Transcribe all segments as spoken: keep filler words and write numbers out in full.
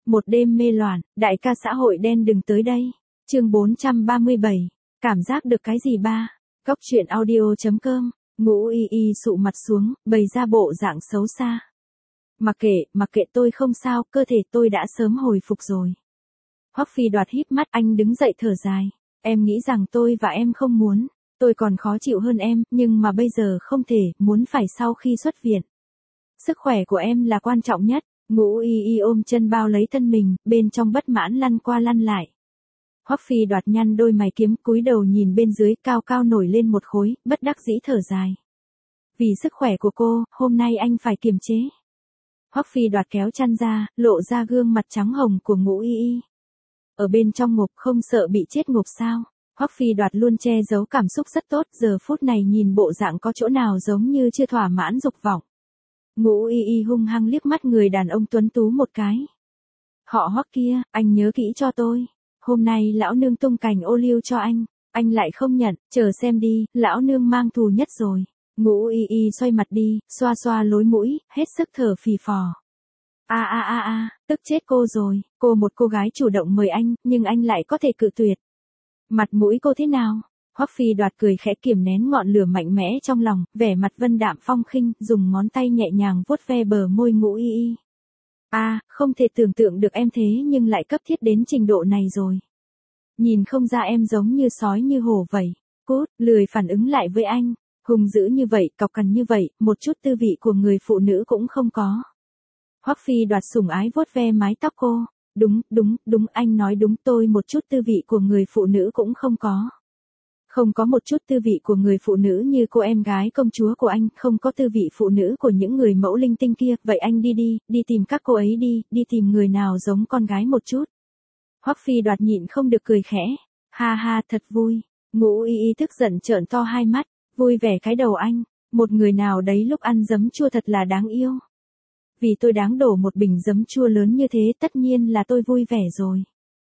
Một đêm mê loạn, đại ca xã hội đen đừng tới đây. Chương bốn trăm ba mươi bảy. Cảm giác được cái gì ba? Cóc truyện audio chấm com. Ngũ Y Y sụ mặt xuống, bày ra bộ dạng xấu xa. Mặc kệ, mặc kệ tôi không sao, cơ thể tôi đã sớm hồi phục rồi. Hoắc Phi Đoạt híp mắt, anh đứng dậy thở dài. Em nghĩ rằng tôi và em không muốn, tôi còn khó chịu hơn em, nhưng mà bây giờ không thể, muốn phải sau khi xuất viện. Sức khỏe của em là quan trọng nhất. Ngũ Y Y ôm chân bao lấy thân mình, bên trong bất mãn lăn qua lăn lại. Hoắc Phi Đoạt nhăn đôi mày kiếm, cúi đầu nhìn bên dưới, cao cao nổi lên một khối, bất đắc dĩ thở dài. Vì sức khỏe của cô, hôm nay anh phải kiềm chế. Hoắc Phi Đoạt kéo chăn ra, lộ ra gương mặt trắng hồng của Ngũ Y Y. Ở bên trong ngục không sợ bị chết ngục sao? Hoắc Phi Đoạt luôn che giấu cảm xúc rất tốt, giờ phút này nhìn bộ dạng có chỗ nào giống như chưa thỏa mãn dục vọng. Ngũ Y Y hung hăng liếc mắt người đàn ông tuấn tú một cái. Họ Hoắc kia, anh nhớ kỹ cho tôi. Hôm nay lão nương tung cành ô liu cho anh, anh lại không nhận, chờ xem đi, lão nương mang thù nhất rồi. Ngũ Y Y xoay mặt đi, xoa xoa lối mũi, hết sức thở phì phò. A a a a, tức chết cô rồi, cô một cô gái chủ động mời anh, nhưng anh lại có thể cự tuyệt. Mặt mũi cô thế nào? Hoắc Phi Đoạt cười khẽ kiềm nén ngọn lửa mạnh mẽ trong lòng, vẻ mặt vân đạm phong khinh, dùng ngón tay nhẹ nhàng vuốt ve bờ môi Ngũ Y Y. A, à, không thể tưởng tượng được em thế nhưng lại cấp thiết đến trình độ này rồi. Nhìn không ra em giống như sói như hổ vậy. Cút, lười phản ứng lại với anh. Hung dữ như vậy, cọc cằn như vậy, một chút tư vị của người phụ nữ cũng không có. Hoắc Phi Đoạt sủng ái vuốt ve mái tóc cô. Đúng, đúng, đúng, anh nói đúng, tôi một chút tư vị của người phụ nữ cũng không có. Không có một chút tư vị của người phụ nữ như cô em gái công chúa của anh, không có tư vị phụ nữ của những người mẫu linh tinh kia, vậy anh đi đi, đi tìm các cô ấy đi, đi tìm người nào giống con gái một chút. Hoắc Phi Đoạt nhịn không được cười khẽ, ha ha thật vui. Ngũ Y Y tức giận trợn to hai mắt, vui vẻ cái đầu anh, một người nào đấy lúc ăn giấm chua thật là đáng yêu. Vì tôi đáng đổ một bình giấm chua lớn như thế, tất nhiên là tôi vui vẻ rồi.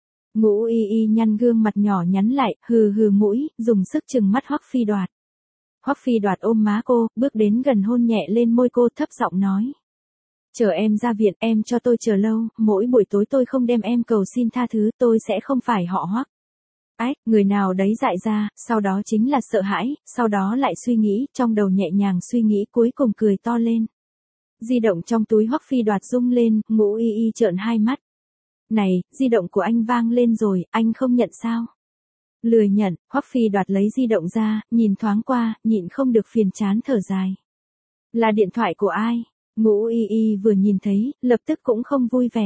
Ngũ Y Y nhăn gương mặt nhỏ nhắn lại, hừ hừ mũi, dùng sức trừng mắt Hoắc Phi Đoạt. Hoắc Phi Đoạt ôm má cô, bước đến gần hôn nhẹ lên môi cô, thấp giọng nói. Chờ em ra viện, em cho tôi chờ lâu, mỗi buổi tối tôi không đem em cầu xin tha thứ, tôi sẽ không phải họ Hoắc. Ách, người nào đấy dại ra, sau đó chính là sợ hãi, sau đó lại suy nghĩ, trong đầu nhẹ nhàng suy nghĩ cuối cùng cười to lên. Di động trong túi Hoắc Phi Đoạt rung lên, Ngũ Y Y trợn hai mắt. Này, di động của anh vang lên rồi, anh không nhận sao? Lười nhận, Hoắc Phi Đoạt lấy di động ra, nhìn thoáng qua, nhịn không được phiền chán thở dài. Là điện thoại của ai? Ngũ Y Y vừa nhìn thấy, lập tức cũng không vui vẻ.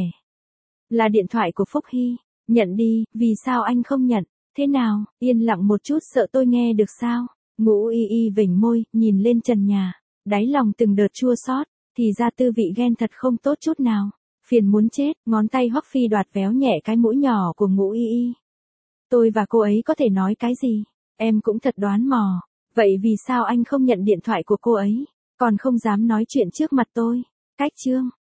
Là điện thoại của Phúc Hy, nhận đi, vì sao anh không nhận? Thế nào, yên lặng một chút sợ tôi nghe được sao? Ngũ Y Y vểnh môi, nhìn lên trần nhà, đáy lòng từng đợt chua xót, thì ra tư vị ghen thật không tốt chút nào. Phiền muốn chết, ngón tay Hoắc Phi Đoạt véo nhẹ cái mũi nhỏ của Ngũ Y Y. Tôi và cô ấy có thể nói cái gì? Em cũng thật đoán mò. Vậy vì sao anh không nhận điện thoại của cô ấy? Còn không dám nói chuyện trước mặt tôi? Cách chương.